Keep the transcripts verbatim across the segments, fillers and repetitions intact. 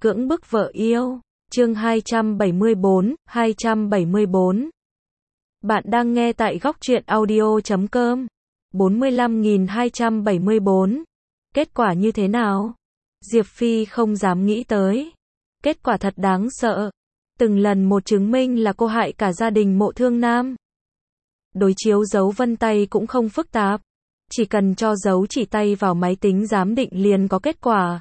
Cưỡng bức vợ yêu. Chương hai trăm bảy mươi bốn, hai trăm bảy mươi bốn. Bạn đang nghe tại góc truyện audio chấm com. bốn mươi lăm nghìn hai trăm bảy mươi bốn. Kết quả như thế nào? Diệp Phi không dám nghĩ tới. Kết quả thật đáng sợ. Từng lần một chứng minh là cô hại cả gia đình Mộ Thương Nam. Đối chiếu dấu vân tay cũng không phức tạp. Chỉ cần cho dấu chỉ tay vào máy tính giám định liền có kết quả.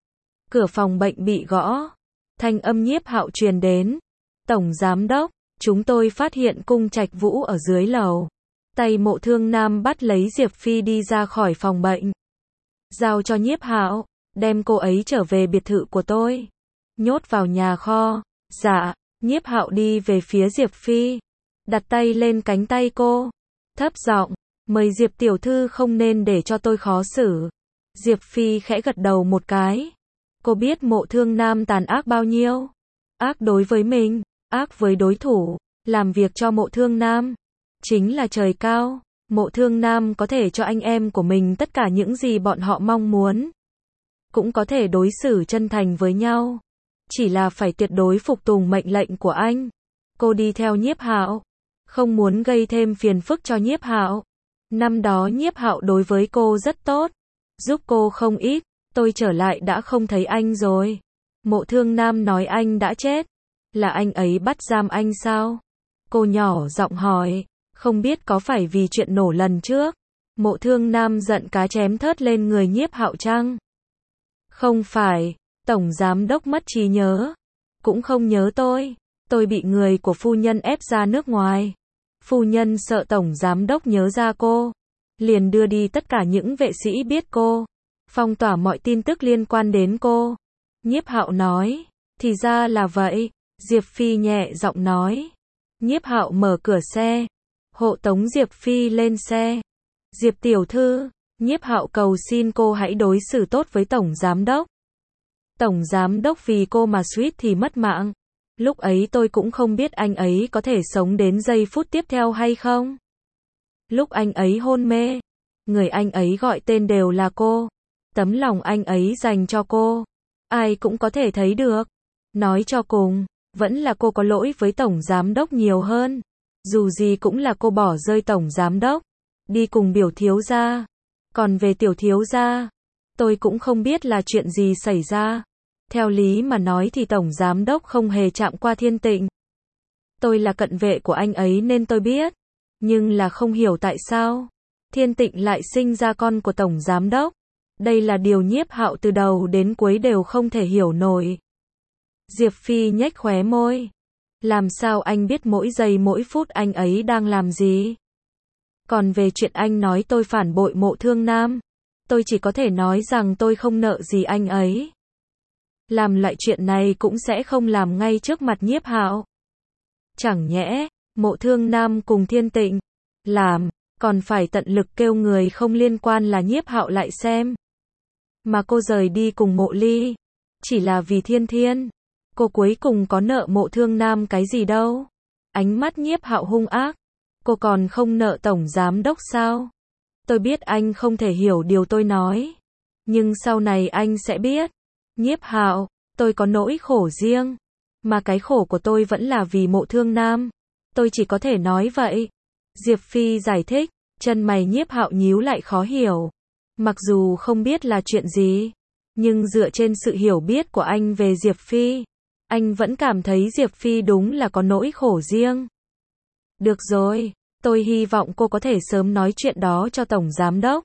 Cửa phòng bệnh bị gõ. Thanh âm Nhiếp Hạo truyền đến. Tổng giám đốc, chúng tôi phát hiện Cung Trạch Vũ ở dưới lầu. Tay Mộ Thương Nam bắt lấy Diệp Phi đi ra khỏi phòng bệnh. Giao cho Nhiếp Hạo, đem cô ấy trở về biệt thự của tôi. Nhốt vào nhà kho. Dạ. Nhiếp Hạo đi về phía Diệp Phi. Đặt tay lên cánh tay cô. Thấp giọng, mời Diệp tiểu thư không nên để cho tôi khó xử. Diệp Phi khẽ gật đầu một cái. Cô biết Mộ Thương Nam tàn ác bao nhiêu? Ác đối với mình, ác với đối thủ, làm việc cho Mộ Thương Nam. Chính là trời cao, Mộ Thương Nam có thể cho anh em của mình tất cả những gì bọn họ mong muốn. Cũng có thể đối xử chân thành với nhau. Chỉ là phải tuyệt đối phục tùng mệnh lệnh của anh. Cô đi theo Nhiếp Hạo, không muốn gây thêm phiền phức cho Nhiếp Hạo. Năm đó Nhiếp Hạo đối với cô rất tốt, giúp cô không ít. Tôi trở lại đã không thấy anh rồi. Mộ Thương Nam nói anh đã chết. Là anh ấy bắt giam anh sao? Cô nhỏ giọng hỏi. Không biết có phải vì chuyện nổ lần trước. Mộ Thương Nam giận cá chém thớt lên người Nhiếp Hạo chăng? Không phải. Tổng giám đốc mất trí nhớ. Cũng không nhớ tôi. Tôi bị người của phu nhân ép ra nước ngoài. Phu nhân sợ tổng giám đốc nhớ ra cô. Liền đưa đi tất cả những vệ sĩ biết cô. Phong tỏa mọi tin tức liên quan đến cô. Nhiếp Hạo nói. Thì ra là vậy. Diệp Phi nhẹ giọng nói. Nhiếp Hạo mở cửa xe. Hộ tống Diệp Phi lên xe. Diệp tiểu thư. Nhiếp Hạo cầu xin cô hãy đối xử tốt với tổng giám đốc. Tổng giám đốc vì cô mà suýt thì mất mạng. Lúc ấy tôi cũng không biết anh ấy có thể sống đến giây phút tiếp theo hay không. Lúc anh ấy hôn mê, người anh ấy gọi tên đều là cô. Tấm lòng anh ấy dành cho cô, ai cũng có thể thấy được. Nói cho cùng, vẫn là cô có lỗi với tổng giám đốc nhiều hơn. Dù gì cũng là cô bỏ rơi tổng giám đốc, đi cùng biểu thiếu gia. Còn về tiểu thiếu gia, tôi cũng không biết là chuyện gì xảy ra. Theo lý mà nói thì tổng giám đốc không hề chạm qua Thiên Tịnh. Tôi là cận vệ của anh ấy nên tôi biết. Nhưng là không hiểu tại sao Thiên Tịnh lại sinh ra con của tổng giám đốc. Đây là điều Nhiếp Hạo từ đầu đến cuối đều không thể hiểu nổi. Diệp Phi nhếch khóe môi. Làm sao anh biết mỗi giây mỗi phút anh ấy đang làm gì? Còn về chuyện anh nói tôi phản bội Mộ Thương Nam, tôi chỉ có thể nói rằng tôi không nợ gì anh ấy. Làm lại chuyện này cũng sẽ không làm ngay trước mặt Nhiếp Hạo. Chẳng nhẽ, Mộ Thương Nam cùng Thiên Tịnh làm, còn phải tận lực kêu người không liên quan là Nhiếp Hạo lại xem. Mà cô rời đi cùng Mộ Ly, chỉ là vì Thiên Thiên. Cô cuối cùng có nợ Mộ Thương Nam cái gì đâu. Ánh mắt Nhiếp Hạo hung ác. Cô còn không nợ tổng giám đốc sao? Tôi biết anh không thể hiểu điều tôi nói. Nhưng sau này anh sẽ biết. Nhiếp Hạo, tôi có nỗi khổ riêng. Mà cái khổ của tôi vẫn là vì Mộ Thương Nam. Tôi chỉ có thể nói vậy. Diệp Phi giải thích. Chân mày Nhiếp Hạo nhíu lại khó hiểu. Mặc dù không biết là chuyện gì, nhưng dựa trên sự hiểu biết của anh về Diệp Phi, anh vẫn cảm thấy Diệp Phi đúng là có nỗi khổ riêng. Được rồi, tôi hy vọng cô có thể sớm nói chuyện đó cho tổng giám đốc.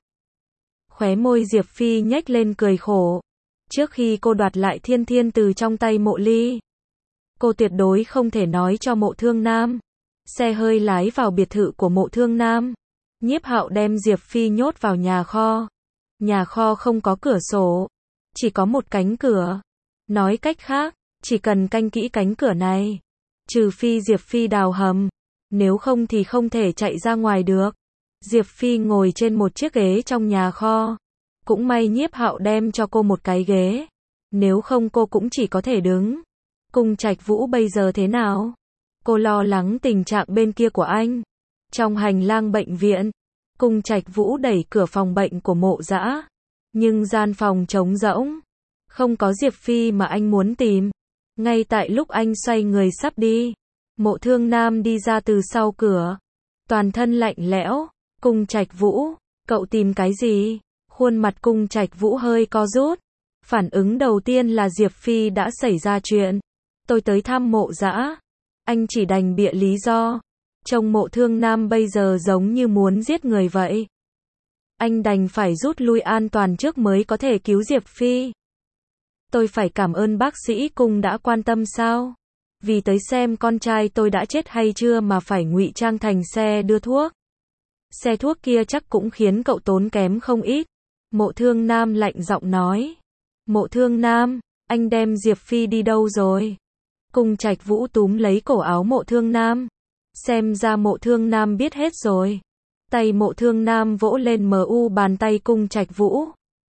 Khóe môi Diệp Phi nhếch lên cười khổ. Trước khi cô đoạt lại Thiên Thiên từ trong tay Mộ Ly, cô tuyệt đối không thể nói cho Mộ Thương Nam. Xe hơi lái vào biệt thự của Mộ Thương Nam. Nhiếp Hạo đem Diệp Phi nhốt vào nhà kho. Nhà kho không có cửa sổ, chỉ có một cánh cửa. Nói cách khác, chỉ cần canh kỹ cánh cửa này, trừ phi Diệp Phi đào hầm, nếu không thì không thể chạy ra ngoài được. Diệp Phi ngồi trên một chiếc ghế trong nhà kho. Cũng may Nhiếp Hạo đem cho cô một cái ghế, nếu không cô cũng chỉ có thể đứng. Cung Trạch Vũ bây giờ thế nào? Cô lo lắng tình trạng bên kia của anh. Trong hành lang bệnh viện, Cung Trạch Vũ đẩy cửa phòng bệnh của Mộ Dã, nhưng gian phòng trống rỗng, Không có Diệp Phi mà anh muốn tìm. Ngay tại lúc anh xoay người sắp đi, Mộ Thương Nam đi ra từ sau cửa. Toàn thân lạnh lẽo. Cung Trạch Vũ, cậu tìm cái gì? Khuôn mặt Cung Trạch Vũ hơi co rút. Phản ứng đầu tiên là Diệp Phi đã xảy ra chuyện. Tôi tới thăm Mộ Dã. Anh chỉ đành bịa lý do. Trông Mộ Thương Nam bây giờ giống như muốn giết người vậy. Anh đành phải rút lui an toàn trước mới có thể cứu Diệp Phi. Tôi phải cảm ơn bác sĩ Cung đã quan tâm sao? Vì tới xem con trai tôi đã chết hay chưa mà phải ngụy trang thành xe đưa thuốc. Xe thuốc kia chắc cũng khiến cậu tốn kém không ít. Mộ Thương Nam lạnh giọng nói. Mộ Thương Nam, anh đem Diệp Phi đi đâu rồi? Cung Trạch Vũ túm lấy cổ áo Mộ Thương Nam. Xem ra Mộ Thương Nam biết hết rồi. Tay Mộ Thương Nam vỗ lên mờ u bàn tay Cung Trạch Vũ.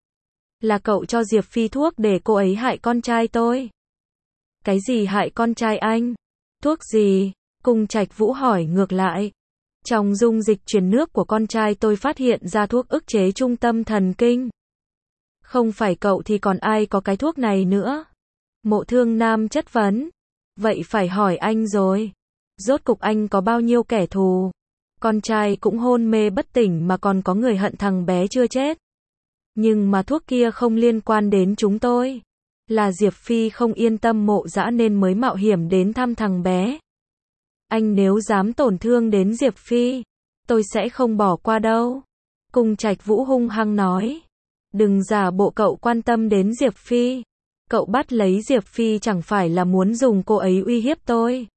Là cậu cho Diệp Phi thuốc để cô ấy hại con trai tôi. Cái gì hại con trai anh? Thuốc gì? Cung Trạch Vũ hỏi ngược lại. Trong dung dịch truyền nước của con trai tôi phát hiện ra thuốc ức chế trung tâm thần kinh. Không phải cậu thì còn ai có cái thuốc này nữa? Mộ Thương Nam chất vấn. Vậy phải hỏi anh rồi. Rốt cục anh có bao nhiêu kẻ thù? Con trai cũng hôn mê bất tỉnh mà còn có người hận thằng bé chưa chết. Nhưng mà thuốc kia không liên quan đến chúng tôi. Là Diệp Phi không yên tâm Mộ Dã nên mới mạo hiểm đến thăm thằng bé. Anh nếu dám tổn thương đến Diệp Phi, tôi sẽ không bỏ qua đâu. Cung Trạch Vũ hung hăng nói. Đừng giả bộ cậu quan tâm đến Diệp Phi. Cậu bắt lấy Diệp Phi chẳng phải là muốn dùng cô ấy uy hiếp tôi.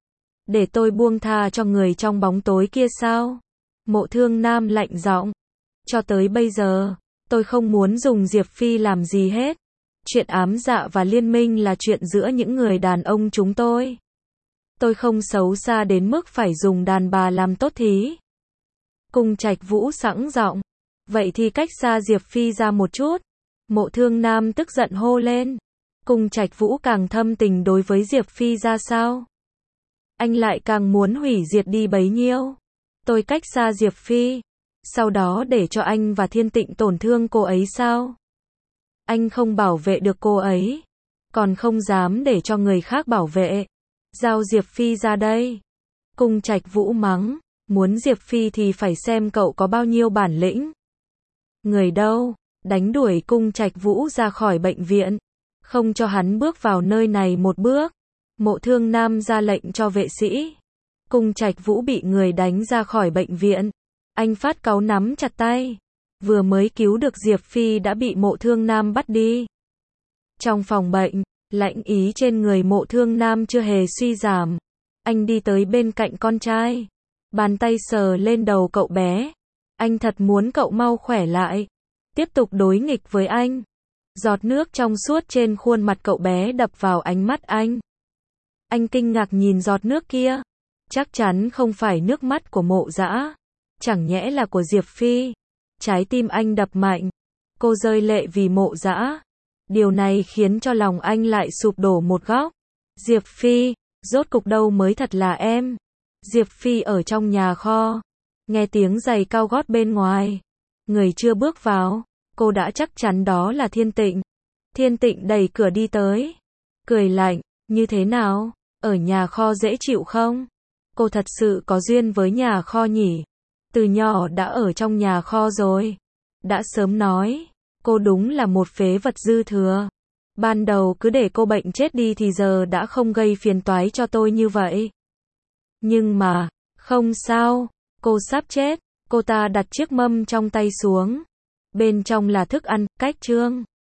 Để tôi buông tha cho người trong bóng tối kia sao? Mộ Thương Nam lạnh giọng. Cho tới bây giờ, tôi không muốn dùng Diệp Phi làm gì hết. Chuyện ám dạ và liên minh là chuyện giữa những người đàn ông chúng tôi. Tôi không xấu xa đến mức phải dùng đàn bà làm tốt thí. Cung Trạch Vũ sẵn giọng. Vậy thì cách xa Diệp Phi ra một chút. Mộ Thương Nam tức giận hô lên. Cung Trạch Vũ càng thâm tình đối với Diệp Phi ra sao? Anh lại càng muốn hủy diệt đi bấy nhiêu. Tôi cách xa Diệp Phi. Sau đó để cho anh và Thiên Tịnh tổn thương cô ấy sao? Anh không bảo vệ được cô ấy. Còn không dám để cho người khác bảo vệ. Giao Diệp Phi ra đây. Cung Trạch Vũ mắng. Muốn Diệp Phi thì phải xem cậu có bao nhiêu bản lĩnh. Người đâu? Đánh đuổi Cung Trạch Vũ ra khỏi bệnh viện. Không cho hắn bước vào nơi này một bước. Mộ Thương Nam ra lệnh cho vệ sĩ. Cung Trạch Vũ bị người đánh ra khỏi bệnh viện. Anh phát cáu nắm chặt tay. Vừa mới cứu được Diệp Phi đã bị Mộ Thương Nam bắt đi. Trong phòng bệnh, lãnh ý trên người Mộ Thương Nam chưa hề suy giảm. Anh đi tới bên cạnh con trai. Bàn tay sờ lên đầu cậu bé. Anh thật muốn cậu mau khỏe lại. Tiếp tục đối nghịch với anh. Giọt nước trong suốt trên khuôn mặt cậu bé đập vào ánh mắt anh. Anh kinh ngạc nhìn giọt nước kia. Chắc chắn không phải nước mắt của Mộ Dã. Chẳng nhẽ là của Diệp Phi. Trái tim anh đập mạnh. Cô rơi lệ vì Mộ Dã. Điều này khiến cho lòng anh lại sụp đổ một góc. Diệp Phi, rốt cục đâu mới thật là em. Diệp Phi ở trong nhà kho. Nghe tiếng giày cao gót bên ngoài. Người chưa bước vào. Cô đã chắc chắn đó là Thiên Tịnh. Thiên Tịnh đẩy cửa đi tới. Cười lạnh, như thế nào? Ở nhà kho dễ chịu không? Cô thật sự có duyên với nhà kho nhỉ? Từ nhỏ đã ở trong nhà kho rồi. Đã sớm nói, cô đúng là một phế vật dư thừa. Ban đầu cứ để cô bệnh chết đi thì giờ đã không gây phiền toái cho tôi như vậy. Nhưng mà, không sao, cô sắp chết. Cô ta đặt chiếc mâm trong tay xuống. Bên trong là thức ăn, cách chương.